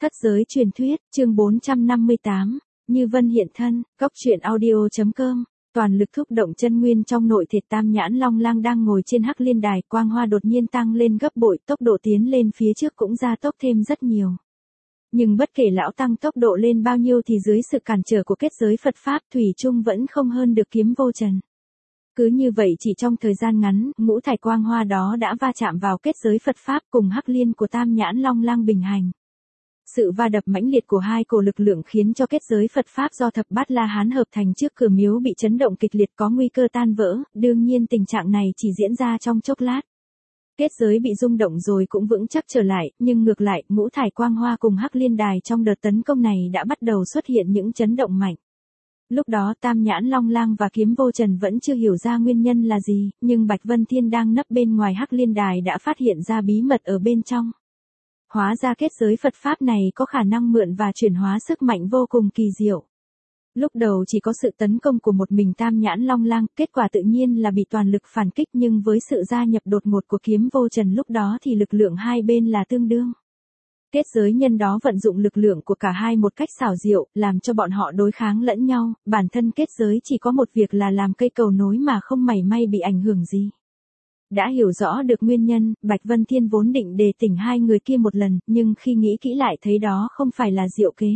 Thất giới truyền thuyết, chương 458, Như Vân hiện thân, Cốc truyện audio.com. Toàn lực thúc động chân nguyên trong nội thịt Tam Nhãn Long Lang đang ngồi trên Hắc Liên Đài, quang hoa đột nhiên tăng lên gấp bội, tốc độ tiến lên phía trước cũng gia tốc thêm rất nhiều. Nhưng bất kể lão tăng tốc độ lên bao nhiêu thì dưới sự cản trở của kết giới Phật Pháp thủy chung vẫn không hơn được Kiếm Vô Trần. Cứ như vậy chỉ trong thời gian ngắn, ngũ thải quang hoa đó đã va chạm vào kết giới Phật Pháp cùng Hắc Liên của Tam Nhãn Long Lang bình hành. Sự va đập mãnh liệt của hai cổ lực lượng khiến cho kết giới Phật Pháp do Thập Bát La Hán hợp thành trước cửa miếu bị chấn động kịch liệt, có nguy cơ tan vỡ. Đương nhiên tình trạng này chỉ diễn ra trong chốc lát. Kết giới bị rung động rồi cũng vững chắc trở lại, nhưng ngược lại, ngũ thải quang hoa cùng Hắc Liên Đài trong đợt tấn công này đã bắt đầu xuất hiện những chấn động mạnh. Lúc đó Tam Nhãn Long Lang và Kiếm Vô Trần vẫn chưa hiểu ra nguyên nhân là gì, nhưng Bạch Vân Thiên đang nấp bên ngoài Hắc Liên Đài đã phát hiện ra bí mật ở bên trong. Hóa ra kết giới Phật Pháp này có khả năng mượn và chuyển hóa sức mạnh vô cùng kỳ diệu. Lúc đầu chỉ có sự tấn công của một mình Tam Nhãn Long Lang, kết quả tự nhiên là bị toàn lực phản kích, nhưng với sự gia nhập đột ngột của Kiếm Vô Trần lúc đó thì lực lượng hai bên là tương đương. Kết giới nhân đó vận dụng lực lượng của cả hai một cách xảo diệu, làm cho bọn họ đối kháng lẫn nhau, bản thân kết giới chỉ có một việc là làm cây cầu nối mà không mảy may bị ảnh hưởng gì. Đã hiểu rõ được nguyên nhân, Bạch Vân Thiên vốn định đề tỉnh hai người kia một lần, nhưng khi nghĩ kỹ lại thấy đó không phải là diệu kế.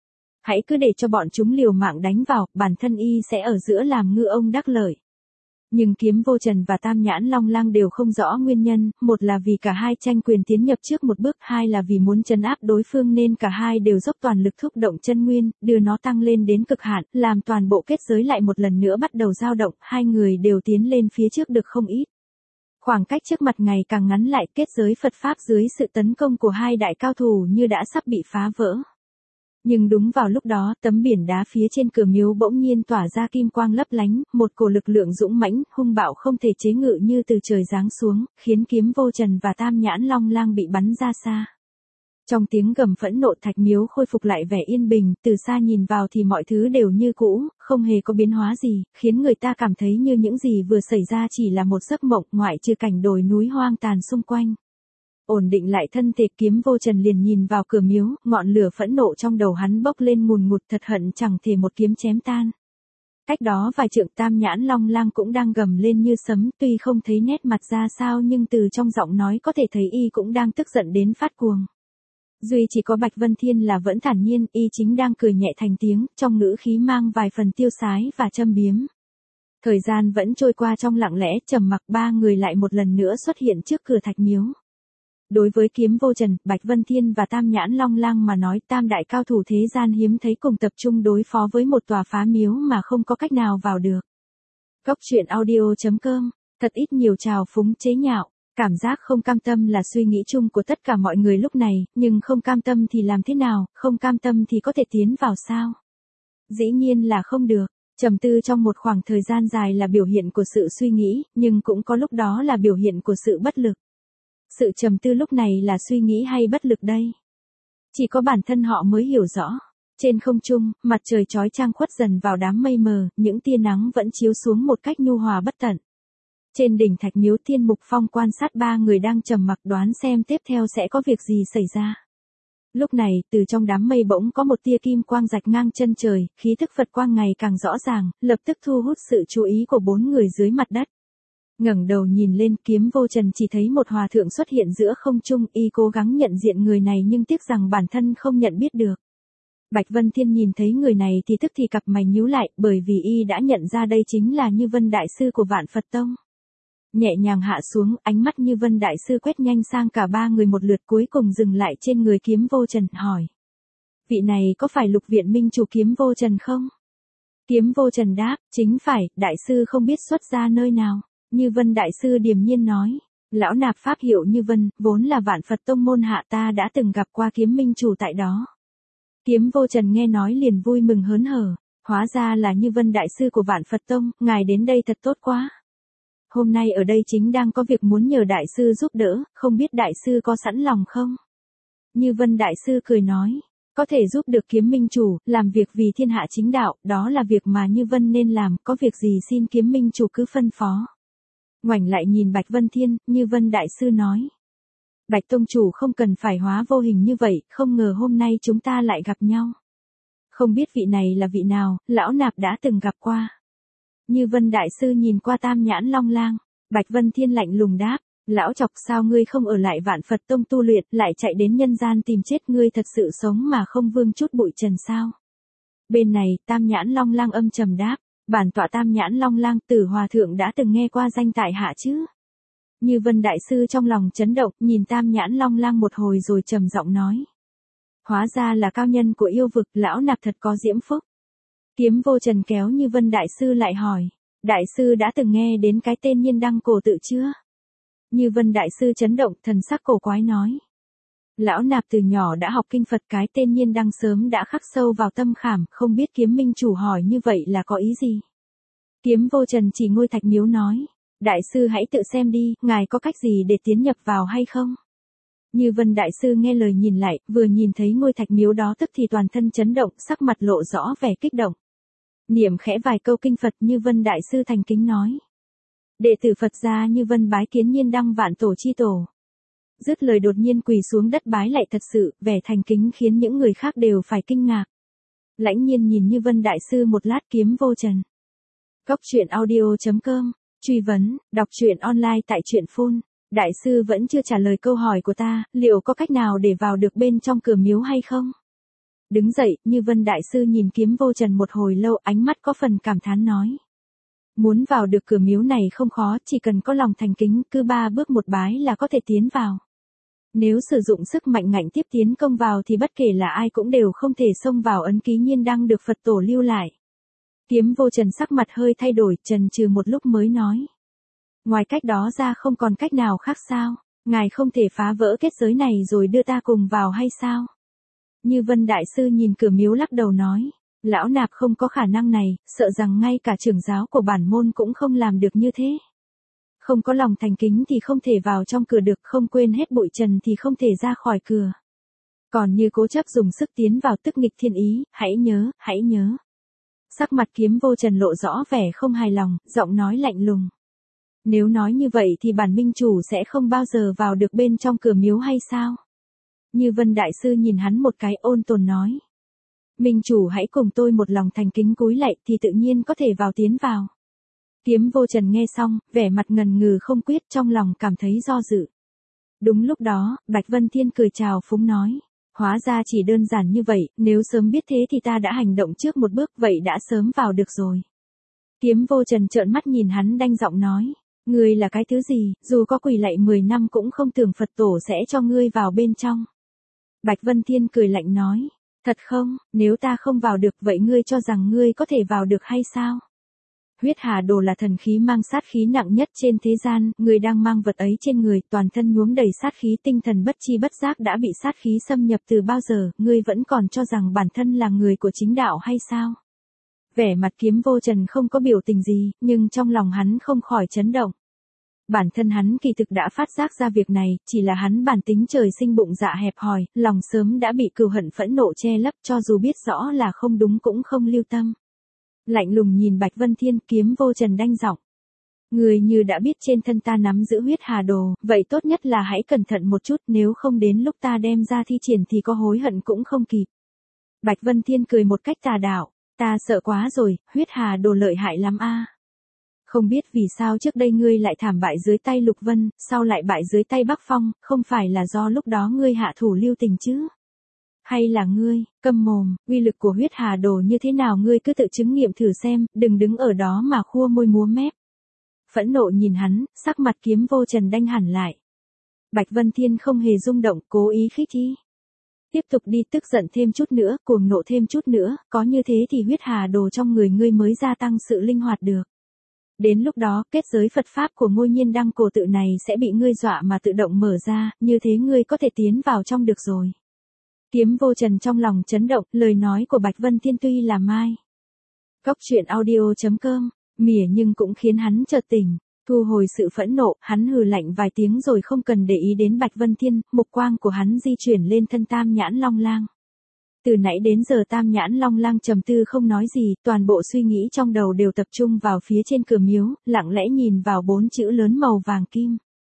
Hãy cứ để cho bọn chúng liều mạng đánh vào, bản thân y sẽ ở giữa làm ngư ông đắc lợi. Nhưng Kiếm Vô Trần và Tam Nhãn Long Lang đều không rõ nguyên nhân, một là vì cả hai tranh quyền tiến nhập trước một bước, hai là vì muốn trấn áp đối phương nên cả hai đều dốc toàn lực thúc động chân nguyên, đưa nó tăng lên đến cực hạn, làm toàn bộ kết giới lại một lần nữa bắt đầu dao động, hai người đều tiến lên phía trước được không ít. Khoảng cách trước mặt ngày càng ngắn lại, kết giới Phật Pháp dưới sự tấn công của hai đại cao thủ như đã sắp bị phá vỡ. Nhưng đúng vào lúc đó, tấm biển đá phía trên cửa miếu bỗng nhiên tỏa ra kim quang lấp lánh, một cổ lực lượng dũng mãnh, hung bạo không thể chế ngự như từ trời giáng xuống, khiến Kiếm Vô Trần và Tam Nhãn Long Lang bị bắn ra xa. Trong tiếng gầm phẫn nộ, thạch miếu khôi phục lại vẻ yên bình, từ xa nhìn vào thì mọi thứ đều như cũ, không hề có biến hóa gì, khiến người ta cảm thấy như những gì vừa xảy ra chỉ là một giấc mộng, ngoại trừ cảnh đồi núi hoang tàn xung quanh. Ổn định lại thân thể, Kiếm Vô Trần liền nhìn vào cửa miếu, ngọn lửa phẫn nộ trong đầu hắn bốc lên ngùn ngụt, thật hận chẳng thể một kiếm chém tan. Cách đó vài trượng, Tam Nhãn Long Lang cũng đang gầm lên như sấm, tuy không thấy nét mặt ra sao nhưng từ trong giọng nói có thể thấy y cũng đang tức giận đến phát cuồng. Duy chỉ có Bạch Vân Thiên là vẫn thản nhiên, y chính đang cười nhẹ thành tiếng, trong ngữ khí mang vài phần tiêu sái và châm biếm. Thời gian vẫn trôi qua trong lặng lẽ, trầm mặc, ba người lại một lần nữa xuất hiện trước cửa thạch miếu. Đối với Kiếm Vô Trần, Bạch Vân Thiên và Tam Nhãn Long Lang mà nói, tam đại cao thủ thế gian hiếm thấy cùng tập trung đối phó với một tòa phá miếu mà không có cách nào vào được. Cốc truyện audio.com, thật ít nhiều trào phúng chế nhạo. Cảm giác không cam tâm là suy nghĩ chung của tất cả mọi người lúc này, nhưng không cam tâm thì làm thế nào, không cam tâm thì có thể tiến vào sao? Dĩ nhiên là không được. Trầm tư trong một khoảng thời gian dài là biểu hiện của sự suy nghĩ, nhưng cũng có lúc đó là biểu hiện của sự bất lực. Sự trầm tư lúc này là suy nghĩ hay bất lực đây? Chỉ có bản thân họ mới hiểu rõ. Trên không trung, mặt trời chói chang khuất dần vào đám mây mờ, những tia nắng vẫn chiếu xuống một cách nhu hòa bất tận. Trên đỉnh thạch miếu, Thiên Mục Phong quan sát ba người đang trầm mặc đoán xem tiếp theo sẽ có việc gì xảy ra. Lúc này, từ trong đám mây bỗng có một tia kim quang rạch ngang chân trời, khí thức Phật quang ngày càng rõ ràng, lập tức thu hút sự chú ý của bốn người dưới mặt đất. Ngẩng đầu nhìn lên, Kiếm Vô Trần chỉ thấy một hòa thượng xuất hiện giữa không trung, y cố gắng nhận diện người này nhưng tiếc rằng bản thân không nhận biết được. Bạch Vân Thiên nhìn thấy người này thì tức thì cặp mày nhíu lại, bởi vì y đã nhận ra đây chính là Như Vân Đại Sư của Vạn Phật Tông. Nhẹ nhàng hạ xuống, ánh mắt Như Vân Đại Sư quét nhanh sang cả ba người một lượt, cuối cùng dừng lại trên người Kiếm Vô Trần, hỏi: vị này có phải Lục Viện Minh chủ Kiếm Vô Trần không? Kiếm Vô Trần đáp: chính phải, đại sư không biết xuất ra nơi nào. Như Vân Đại Sư điềm nhiên nói: lão nạp pháp hiệu Như Vân, vốn là Vạn Phật Tông môn hạ, ta đã từng gặp qua Kiếm Minh chủ tại đó. Kiếm Vô Trần nghe nói liền vui mừng hớn hở, hóa ra là Như Vân Đại Sư của Vạn Phật Tông, ngài đến đây thật tốt quá. Hôm nay ở đây chính đang có việc muốn nhờ đại sư giúp đỡ, không biết đại sư có sẵn lòng không? Như Vân Đại Sư cười nói: có thể giúp được Kiếm Minh chủ, làm việc vì thiên hạ chính đạo, đó là việc mà Như Vân nên làm, có việc gì xin Kiếm Minh chủ cứ phân phó. Ngoảnh lại nhìn Bạch Vân Thiên, Như Vân Đại Sư nói: Bạch tông chủ không cần phải hóa vô hình như vậy, không ngờ hôm nay chúng ta lại gặp nhau. Không biết vị này là vị nào, lão nạp đã từng gặp qua. Như Vân đại sư nhìn qua Tam Nhãn Long Lang, Bạch Vân Thiên lạnh lùng đáp, lão chọc sao ngươi không ở lại Vạn Phật Tông tu luyện, lại chạy đến nhân gian tìm chết, ngươi thật sự sống mà không vương chút bụi trần sao? Bên này, Tam Nhãn Long Lang âm trầm đáp, bản tọa Tam Nhãn Long Lang, Tử hòa thượng đã từng nghe qua danh tại hạ chứ? Như Vân đại sư trong lòng chấn động, nhìn Tam Nhãn Long Lang một hồi rồi trầm giọng nói. Hóa ra là cao nhân của yêu vực, lão nạp thật có diễm phúc. Kiếm Vô Trần kéo Như Vân đại sư lại hỏi, đại sư đã từng nghe đến cái tên Nhiên Đăng Cổ Tự chưa? Như Vân đại sư chấn động, thần sắc cổ quái nói. Lão nạp từ nhỏ đã học kinh Phật, cái tên Nhiên Đăng sớm đã khắc sâu vào tâm khảm, không biết kiếm minh chủ hỏi như vậy là có ý gì? Kiếm Vô Trần chỉ ngôi thạch miếu nói, đại sư hãy tự xem đi, ngài có cách gì để tiến nhập vào hay không? Như Vân đại sư nghe lời nhìn lại, vừa nhìn thấy ngôi thạch miếu đó tức thì toàn thân chấn động, sắc mặt lộ rõ vẻ kích động. Niệm khẽ vài câu kinh Phật, Như Vân đại sư thành kính nói. Đệ tử Phật gia Như Vân bái kiến Nhiên Đăng Vạn Tổ chi tổ. Dứt lời đột nhiên quỳ xuống đất bái lại thật sự, vẻ thành kính khiến những người khác đều phải kinh ngạc. Lãnh Nhiên nhìn Như Vân đại sư một lát. Kiếm Vô Trần. Cốc truyện audio.com, truy vấn, đọc truyện online tại truyện phun. Đại sư vẫn chưa trả lời câu hỏi của ta, liệu có cách nào để vào được bên trong cửa miếu hay không? Đứng dậy, Như Vân đại sư nhìn Kiếm Vô Trần một hồi lâu, ánh mắt có phần cảm thán nói. Muốn vào được cửa miếu này không khó, chỉ cần có lòng thành kính, cứ 3 bước một bái là có thể tiến vào. Nếu sử dụng sức mạnh ngạnh tiếp tiến công vào thì bất kể là ai cũng đều không thể xông vào ấn ký Nhiên Đăng được Phật tổ lưu lại. Kiếm Vô Trần sắc mặt hơi thay đổi, chần chừ một lúc mới nói. Ngoài cách đó ra không còn cách nào khác sao? Ngài không thể phá vỡ kết giới này rồi đưa ta cùng vào hay sao? Như Vân đại sư nhìn cửa miếu lắc đầu nói. Lão nạp không có khả năng này, sợ rằng ngay cả trưởng giáo của bản môn cũng không làm được như thế. Không có lòng thành kính thì không thể vào trong cửa được, không quên hết bụi trần thì không thể ra khỏi cửa. Còn như cố chấp dùng sức tiến vào tức nghịch thiên ý, hãy nhớ. Sắc mặt Kiếm Vô Trần lộ rõ vẻ không hài lòng, giọng nói lạnh lùng. Nếu nói như vậy thì bản minh chủ sẽ không bao giờ vào được bên trong cửa miếu hay sao? Như Vân đại sư nhìn hắn một cái ôn tồn nói. Minh chủ hãy cùng tôi một lòng thành kính cúi lạy thì tự nhiên có thể vào tiến vào. Kiếm Vô Trần nghe xong, vẻ mặt ngần ngừ không quyết, trong lòng cảm thấy do dự. Đúng lúc đó, Bạch Vân Thiên cười chào phúng nói. Hóa ra chỉ đơn giản như vậy, nếu sớm biết thế thì ta đã hành động trước một bước, vậy đã sớm vào được rồi. Kiếm Vô Trần trợn mắt nhìn hắn đanh giọng nói. Ngươi là cái thứ gì, dù có quỳ lạy 10 năm cũng không tưởng Phật tổ sẽ cho ngươi vào bên trong. Bạch Vân Thiên cười lạnh nói. Thật không, nếu ta không vào được vậy ngươi cho rằng ngươi có thể vào được hay sao? Huyết Hà Đồ là thần khí mang sát khí nặng nhất trên thế gian, ngươi đang mang vật ấy trên người, toàn thân nhuốm đầy sát khí, tinh thần bất chi bất giác đã bị sát khí xâm nhập từ bao giờ, ngươi vẫn còn cho rằng bản thân là người của chính đạo hay sao? Vẻ mặt Kiếm Vô Trần không có biểu tình gì, nhưng trong lòng hắn không khỏi chấn động. Bản thân hắn kỳ thực đã phát giác ra việc này, chỉ là hắn bản tính trời sinh bụng dạ hẹp hòi, lòng sớm đã bị cừu hận phẫn nộ che lấp, cho dù biết rõ là không đúng cũng không lưu tâm. Lạnh lùng nhìn Bạch Vân Thiên, Kiếm Vô Trần đanh giọng. Người như đã biết trên thân ta nắm giữ huyết hà đồ, vậy tốt nhất là hãy cẩn thận một chút, nếu không đến lúc ta đem ra thi triển thì có hối hận cũng không kịp. Bạch Vân Thiên cười một cách tà đạo, ta sợ quá rồi, huyết hà đồ lợi hại lắm a. Không biết vì sao trước đây ngươi lại thảm bại dưới tay Lục Vân, sau lại bại dưới tay Bắc Phong, không phải là do lúc đó ngươi hạ thủ lưu tình chứ? Hay là ngươi, câm mồm, uy lực của huyết hà đồ như thế nào ngươi cứ tự chứng nghiệm thử xem, đừng đứng ở đó mà khua môi múa mép. Phẫn nộ nhìn hắn, sắc mặt Kiếm Vô Trần đanh hẳn lại. Bạch Vân Thiên không hề rung động, cố ý khích thi. Tiếp tục đi, tức giận thêm chút nữa, cuồng nộ thêm chút nữa, có như thế thì huyết hà đồ trong người ngươi mới gia tăng sự linh hoạt được. Đến lúc đó, kết giới Phật Pháp của ngôi Nhiên Đăng Cổ Tự này sẽ bị ngươi dọa mà tự động mở ra, như thế ngươi có thể tiến vào trong được rồi. Kiếm Vô Trần trong lòng chấn động, lời nói của Bạch Vân Thiên tuy là mai. Cốc truyện audio.com, mỉa nhưng cũng khiến hắn chợt tỉnh, thu hồi sự phẫn nộ, hắn hừ lạnh vài tiếng rồi không cần để ý đến Bạch Vân Thiên, mục quang của hắn di chuyển lên thân Tam Nhãn Long Lang. Từ nãy đến giờ Tam Nhãn Long Lang trầm tư không nói gì, toàn bộ suy nghĩ trong đầu đều tập trung vào phía trên cửa miếu, lặng lẽ nhìn vào 4 chữ lớn màu vàng kim.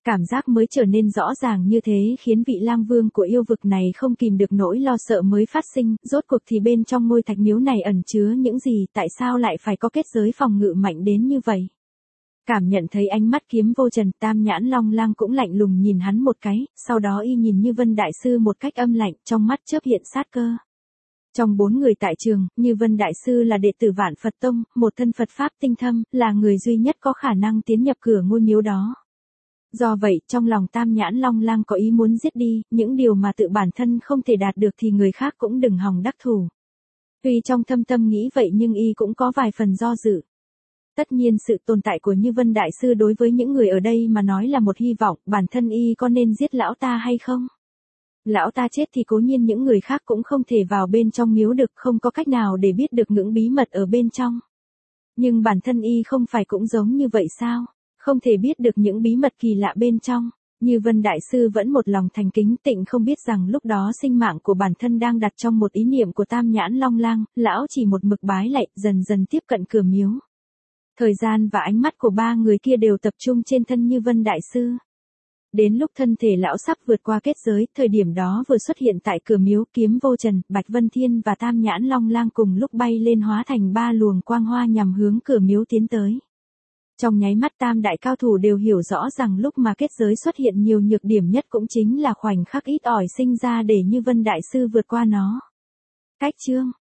Cảm giác mới trở nên rõ ràng như thế khiến vị lang vương của yêu vực này không kìm được nỗi lo sợ mới phát sinh, rốt cuộc thì bên trong ngôi thạch miếu này ẩn chứa những gì, tại sao lại phải có kết giới phòng ngự mạnh đến như vậy? Cảm nhận thấy ánh mắt Kiếm Vô Trần, Tam Nhãn Long Lang cũng lạnh lùng nhìn hắn một cái, sau đó y nhìn Như Vân Đại Sư một cách âm lạnh, trong mắt chớp hiện sát cơ. Trong 4 người tại trường, Như Vân Đại Sư là đệ tử Vạn Phật Tông, một thân Phật Pháp tinh thâm, là người duy nhất có khả năng tiến nhập cửa ngôi miếu đó. Do vậy, trong lòng Tam Nhãn Long Lang có ý muốn giết đi, những điều mà tự bản thân không thể đạt được thì người khác cũng đừng hòng đắc thủ. Tuy trong thâm tâm nghĩ vậy nhưng y cũng có vài phần do dự. Tất nhiên sự tồn tại của Như Vân Đại Sư đối với những người ở đây mà nói là một hy vọng, bản thân y có nên giết lão ta hay không? Lão ta chết thì cố nhiên những người khác cũng không thể vào bên trong miếu được, không có cách nào để biết được những bí mật ở bên trong. Nhưng bản thân y không phải cũng giống như vậy sao? Không thể biết được những bí mật kỳ lạ bên trong. Như Vân Đại Sư vẫn một lòng thành kính tịnh không biết rằng lúc đó sinh mạng của bản thân đang đặt trong một ý niệm của Tam Nhãn Long Lang, lão chỉ một mực bái lạy, dần dần tiếp cận cửa miếu. Thời gian và ánh mắt của 3 người kia đều tập trung trên thân Như Vân Đại Sư. Đến lúc thân thể lão sắp vượt qua kết giới, thời điểm đó vừa xuất hiện tại cửa miếu, Kiếm Vô Trần, Bạch Vân Thiên và Tam Nhãn Long Lang cùng lúc bay lên hóa thành 3 luồng quang hoa nhằm hướng cửa miếu tiến tới. Trong nháy mắt tam đại cao thủ đều hiểu rõ rằng lúc mà kết giới xuất hiện nhiều nhược điểm nhất cũng chính là khoảnh khắc ít ỏi sinh ra để Như Vân Đại Sư vượt qua nó. Cách chương